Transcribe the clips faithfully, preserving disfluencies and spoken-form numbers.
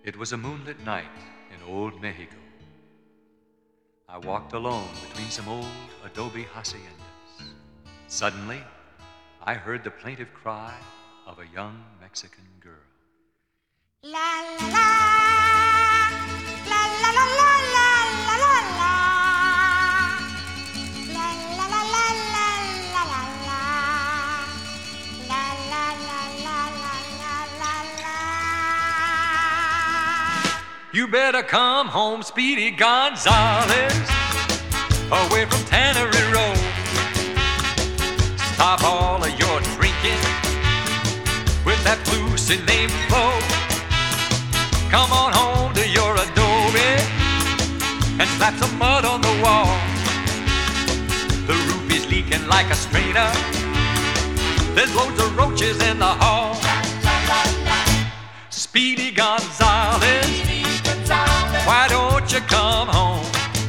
It was a moonlit night in old Mexico. I walked alone between some old adobe haciendas. Suddenly, I heard the plaintive cry of a young Mexican girl. La la la, la la la la la la la la, la la la la la la la la, la la la la la la la. You better come home, Speedy Gonzales, away from Tannery Road. Stop all of your drinking with that Lucy named Flo. Come on home to your adobe and slap some mud on the wall. The roof is leaking like a strainer. There's loads of roaches in the hall. Speedy Gonzales, why don't you come home?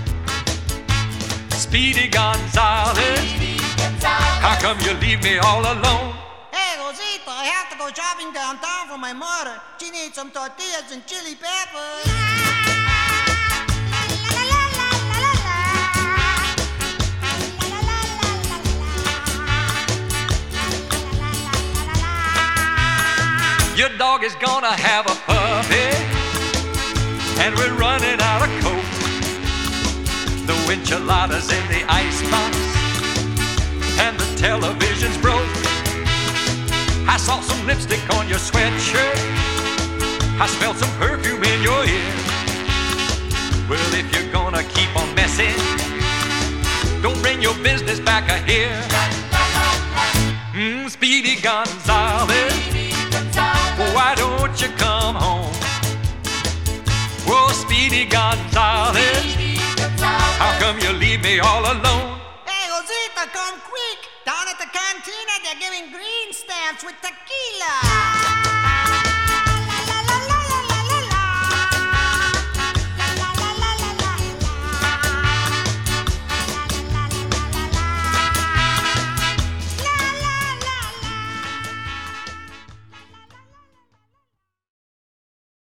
Speedy Gonzales, how come you leave me all alone? Hey, Rosita, I have to go shopping downtown for my mother. She needs some tortillas and chili peppers. Your dog is gonna have a puppy, and we're running out of Coke. The enchiladas in the icebox, and the television's broke. I saw some lipstick on your sweatshirt. I smelled some perfume in your ear. Well, if you're gonna keep on messing, don't bring your business back here. Mm, Speedy Gonzales, why don't you come home? Whoa, Speedy Gonzales, how come you leave me all alone? Hey, Rosita, come quick. Down at the cantina, they're giving green stamps with tequila.